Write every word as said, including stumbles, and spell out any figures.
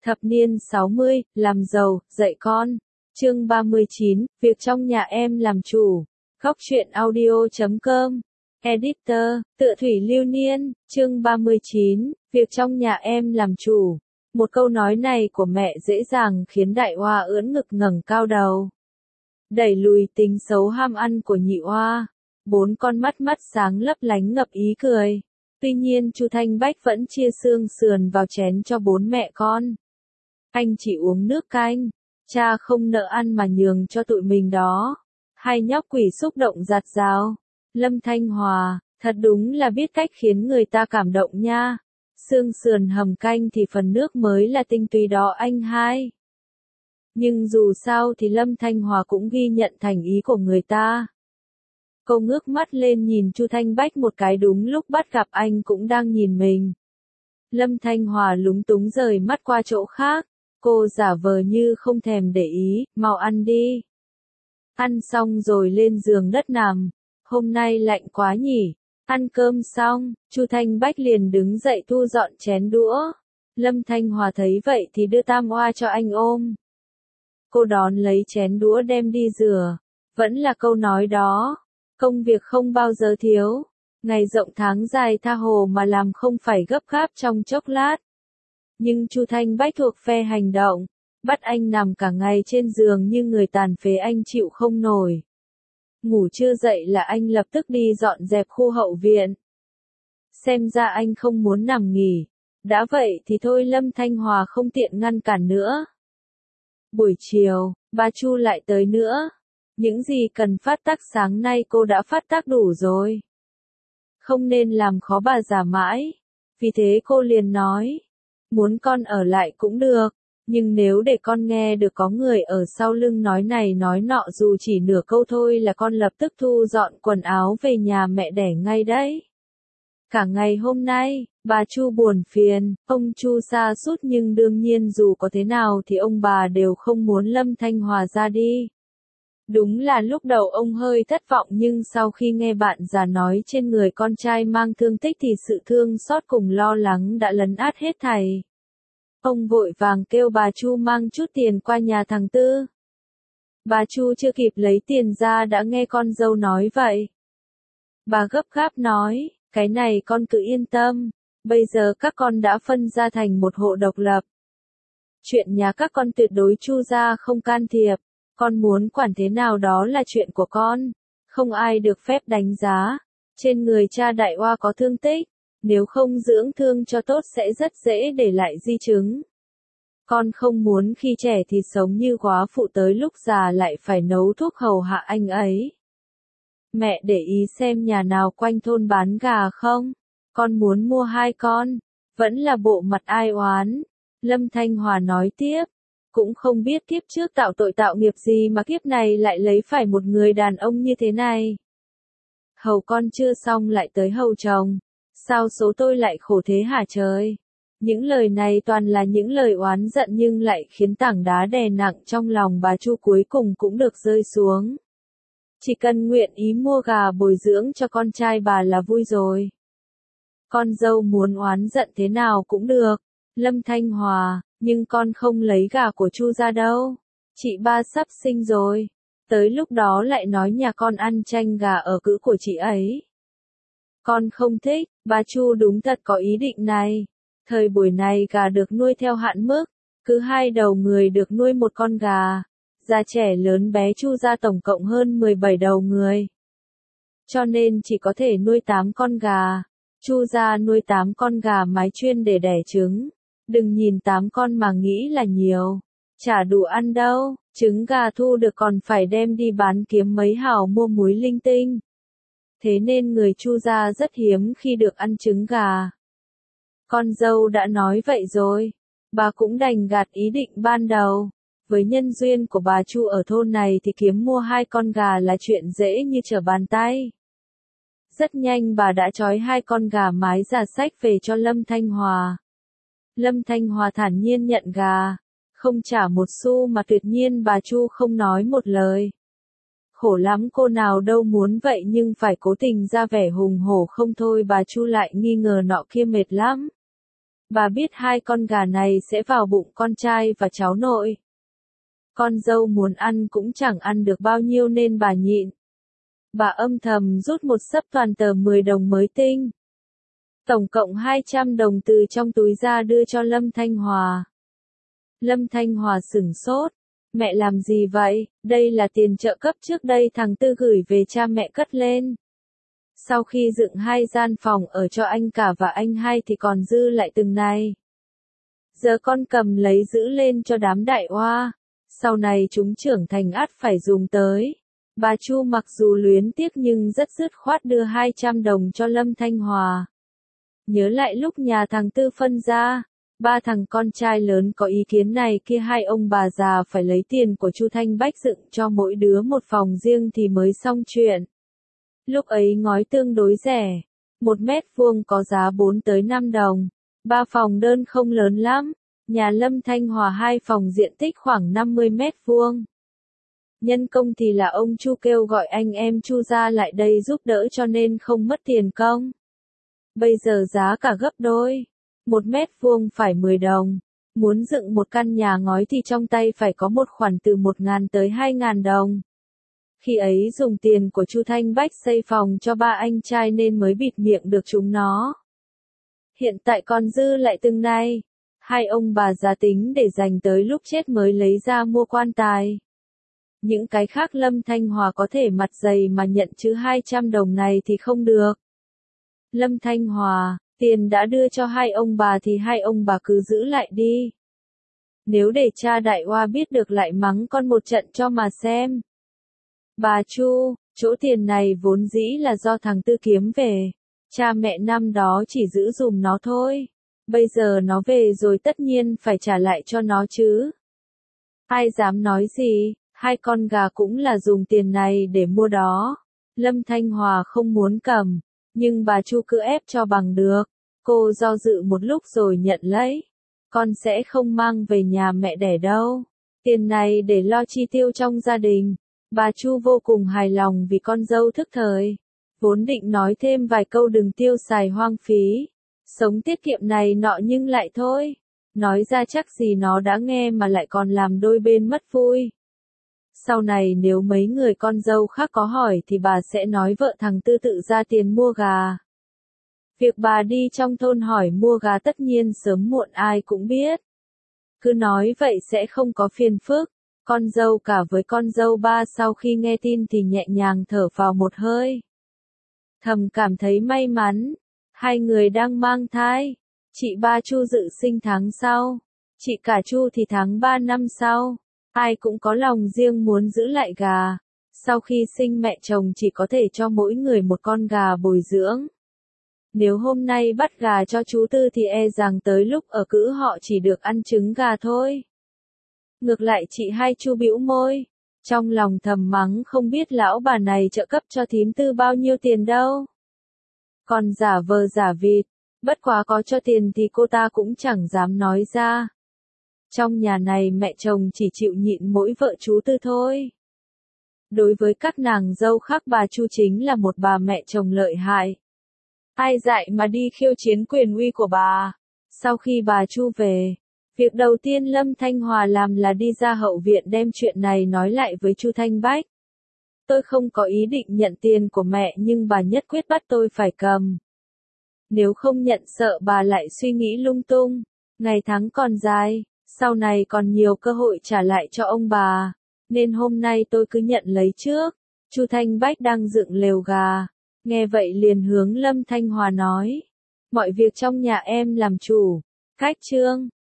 Thập niên sáu mươi, làm giàu, dạy con. Chương ba mươi chín, việc trong nhà em làm chủ. Góc truyện audio chấm com. Editor, Tựa Thủy Lưu Niên. Chương ba mươi chín, việc trong nhà em làm chủ. Một câu nói này của mẹ dễ dàng khiến đại oa ưỡn ngực ngẩng cao đầu, đẩy lùi tính xấu ham ăn của nhị oa. Bốn con mắt mắt sáng lấp lánh ngập ý cười. Tuy nhiên Chu Thanh Bách vẫn chia xương sườn vào chén cho bốn mẹ con. Anh chỉ uống nước canh, cha không nỡ ăn mà nhường cho tụi mình đó. Hai nhóc quỷ xúc động giạt rào. Lâm Thanh Hòa, thật đúng là biết cách khiến người ta cảm động nha. Xương sườn hầm canh thì phần nước mới là tinh túy đó anh hai. Nhưng dù sao thì Lâm Thanh Hòa cũng ghi nhận thành ý của người ta. Cô ngước mắt lên nhìn Chu Thanh Bách một cái đúng lúc bắt gặp anh cũng đang nhìn mình. Lâm Thanh Hòa lúng túng rời mắt qua chỗ khác. Cô giả vờ như không thèm để ý, mau ăn đi. Ăn xong rồi lên giường đất nằm. Hôm nay lạnh quá nhỉ. Ăn cơm xong, Chu Thanh Bách liền đứng dậy thu dọn chén đũa. Lâm Thanh Hòa thấy vậy thì đưa tam oa cho anh ôm. Cô đón lấy chén đũa đem đi rửa. Vẫn là câu nói đó. Công việc không bao giờ thiếu. Ngày rộng tháng dài tha hồ mà làm không phải gấp gáp trong chốc lát. Nhưng Chu Thanh Bách thuộc phe hành động. Bắt anh nằm cả ngày trên giường như người tàn phế anh chịu không nổi. Ngủ chưa dậy là anh lập tức đi dọn dẹp khu hậu viện. Xem ra anh không muốn nằm nghỉ. Đã vậy thì thôi Lâm Thanh Hòa không tiện ngăn cản nữa. Buổi chiều, bà Chu lại tới nữa. Những gì cần phát tác sáng nay cô đã phát tác đủ rồi. Không nên làm khó bà già mãi. Vì thế cô liền nói. Muốn con ở lại cũng được. Nhưng nếu để con nghe được có người ở sau lưng nói này nói nọ dù chỉ nửa câu thôi là con lập tức thu dọn quần áo về nhà mẹ đẻ ngay đấy. Cả ngày hôm nay, bà Chu buồn phiền, ông Chu sa sút nhưng đương nhiên dù có thế nào thì ông bà đều không muốn Lâm Thanh Hòa ra đi. Đúng là lúc đầu ông hơi thất vọng nhưng sau khi nghe bạn già nói trên người con trai mang thương tích thì sự thương xót cùng lo lắng đã lấn át hết thảy. Ông vội vàng kêu bà Chu mang chút tiền qua nhà thằng Tư. Bà Chu chưa kịp lấy tiền ra đã nghe con dâu nói vậy. Bà gấp gáp nói, cái này con cứ yên tâm, bây giờ các con đã phân ra thành một hộ độc lập. Chuyện nhà các con tuyệt đối Chu gia không can thiệp, con muốn quản thế nào đó là chuyện của con, không ai được phép đánh giá. Trên người cha đại oa có thương tích. Nếu không dưỡng thương cho tốt sẽ rất dễ để lại di chứng. Con không muốn khi trẻ thì sống như góa phụ tới lúc già lại phải nấu thuốc hầu hạ anh ấy. Mẹ để ý xem nhà nào quanh thôn bán gà không? Con muốn mua hai con. Vẫn là bộ mặt ai oán. Lâm Thanh Hòa nói tiếp. Cũng không biết kiếp trước tạo tội tạo nghiệp gì mà kiếp này lại lấy phải một người đàn ông như thế này. Hầu con chưa xong lại tới hầu chồng. Sao số tôi lại khổ thế hả trời? Những lời này toàn là những lời oán giận nhưng lại khiến tảng đá đè nặng trong lòng bà Chu cuối cùng cũng được rơi xuống. Chỉ cần nguyện ý mua gà bồi dưỡng cho con trai bà là vui rồi. Con dâu muốn oán giận thế nào cũng được. Lâm Thanh Hòa, nhưng con không lấy gà của Chu ra đâu. Chị ba sắp sinh rồi. Tới lúc đó lại nói nhà con ăn chanh gà ở cữ của chị ấy. Con không thích, bà Chu đúng thật có ý định này. Thời buổi này gà được nuôi theo hạn mức, cứ hai đầu người được nuôi một con gà. Già trẻ lớn bé Chu gia tổng cộng hơn mười bảy đầu người. Cho nên chỉ có thể nuôi tám con gà. Chu gia nuôi tám con gà mái chuyên để đẻ trứng. Đừng nhìn tám con mà nghĩ là nhiều. Chả đủ ăn đâu, trứng gà thu được còn phải đem đi bán kiếm mấy hào mua muối linh tinh. Thế nên người Chu gia rất hiếm khi được ăn trứng gà. Con dâu đã nói vậy rồi, bà cũng đành gạt ý định ban đầu. Với nhân duyên của bà Chu ở thôn này thì kiếm mua hai con gà là chuyện dễ như trở bàn tay. Rất nhanh bà đã trói hai con gà mái già xách về cho Lâm Thanh Hòa. Lâm Thanh Hòa thản nhiên nhận gà, không trả một xu mà tuyệt nhiên bà Chu không nói một lời. Khổ lắm cô nào đâu muốn vậy nhưng phải cố tình ra vẻ hùng hổ không thôi bà Chu lại nghi ngờ nọ kia mệt lắm. Bà biết hai con gà này sẽ vào bụng con trai và cháu nội. Con dâu muốn ăn cũng chẳng ăn được bao nhiêu nên bà nhịn. Bà âm thầm rút một xấp toàn tờ mười đồng mới tinh. Tổng cộng hai trăm đồng từ trong túi ra đưa cho Lâm Thanh Hòa. Lâm Thanh Hòa sửng sốt. Mẹ làm gì vậy? Đây là tiền trợ cấp trước đây thằng Tư gửi về cha mẹ cất lên. Sau khi dựng hai gian phòng ở cho anh cả và anh hai thì còn dư lại từng này. Giờ con cầm lấy giữ lên cho đám đại oa. Sau này chúng trưởng thành ắt phải dùng tới. Bà Chu mặc dù luyến tiếc nhưng rất dứt khoát đưa hai trăm đồng cho Lâm Thanh Hòa. Nhớ lại lúc nhà thằng Tư phân ra, ba thằng con trai lớn có ý kiến này kia, hai ông bà già phải lấy tiền của Chu Thanh Bách dựng cho mỗi đứa một phòng riêng thì mới xong chuyện. Lúc ấy ngói tương đối rẻ, một mét vuông có giá bốn tới năm đồng, ba phòng đơn không lớn lắm, nhà Lâm Thanh Hòa hai phòng diện tích khoảng năm mươi mét vuông. Nhân công thì là ông Chu kêu gọi anh em Chu ra lại đây giúp đỡ cho nên không mất tiền công. Bây giờ giá cả gấp đôi, một mét vuông phải mười đồng, muốn dựng một căn nhà ngói thì trong tay phải có một khoản từ một ngàn tới hai ngàn đồng. Khi ấy dùng tiền của Chu Thanh Bách xây phòng cho ba anh trai nên mới bịt miệng được chúng nó. Hiện tại còn dư lại từng này, hai ông bà già tính để dành tới lúc chết mới lấy ra mua quan tài. Những cái khác Lâm Thanh Hòa có thể mặt dày mà nhận chứ hai trăm đồng này thì không được. Lâm Thanh Hòa, tiền đã đưa cho hai ông bà thì hai ông bà cứ giữ lại đi. Nếu để cha đại oa biết được lại mắng con một trận cho mà xem. Bà Chu, chỗ tiền này vốn dĩ là do thằng Tư kiếm về. Cha mẹ năm đó chỉ giữ dùm nó thôi. Bây giờ nó về rồi tất nhiên phải trả lại cho nó chứ. Ai dám nói gì, hai con gà cũng là dùng tiền này để mua đó. Lâm Thanh Hòa không muốn cầm, nhưng bà Chu cứ ép cho bằng được. Cô do dự một lúc rồi nhận lấy. Con sẽ không mang về nhà mẹ đẻ đâu. Tiền này để lo chi tiêu trong gia đình. Bà Chu vô cùng hài lòng vì con dâu thức thời. Vốn định nói thêm vài câu đừng tiêu xài hoang phí. Sống tiết kiệm này nọ nhưng lại thôi. Nói ra chắc gì nó đã nghe mà lại còn làm đôi bên mất vui. Sau này nếu mấy người con dâu khác có hỏi thì bà sẽ nói vợ thằng Tư tự ra tiền mua gà. Việc bà đi trong thôn hỏi mua gà tất nhiên sớm muộn ai cũng biết. Cứ nói vậy sẽ không có phiền phức. Con dâu cả với con dâu ba sau khi nghe tin thì nhẹ nhàng thở vào một hơi. Thầm cảm thấy may mắn. Hai người đang mang thai. Chị ba Chu dự sinh tháng sau. Chị cả Chu thì tháng ba năm sau. Ai cũng có lòng riêng muốn giữ lại gà. Sau khi sinh mẹ chồng chỉ có thể cho mỗi người một con gà bồi dưỡng. Nếu hôm nay bắt gà cho chú Tư thì e rằng tới lúc ở cữ họ chỉ được ăn trứng gà thôi. Ngược lại chị hai Chu bĩu môi. Trong lòng thầm mắng không biết lão bà này trợ cấp cho thím Tư bao nhiêu tiền đâu. Còn giả vờ giả vịt. Bất quá có cho tiền thì cô ta cũng chẳng dám nói ra. Trong nhà này mẹ chồng chỉ chịu nhịn mỗi vợ chú Tư thôi. Đối với các nàng dâu khác bà Chu chính là một bà mẹ chồng lợi hại. Ai dạy mà đi khiêu chiến quyền uy của bà. Sau khi bà Chu về, việc đầu tiên Lâm Thanh Hòa làm là đi ra hậu viện đem chuyện này nói lại với Chu Thanh Bách. Tôi không có ý định nhận tiền của mẹ nhưng bà nhất quyết bắt tôi phải cầm. Nếu không nhận sợ bà lại suy nghĩ lung tung. Ngày tháng còn dài, sau này còn nhiều cơ hội trả lại cho ông bà. Nên hôm nay tôi cứ nhận lấy trước. Chu Thanh Bách đang dựng lều gà. Nghe vậy liền hướng Lâm Thanh Hòa nói. Mọi việc trong nhà em làm chủ. Cách chương.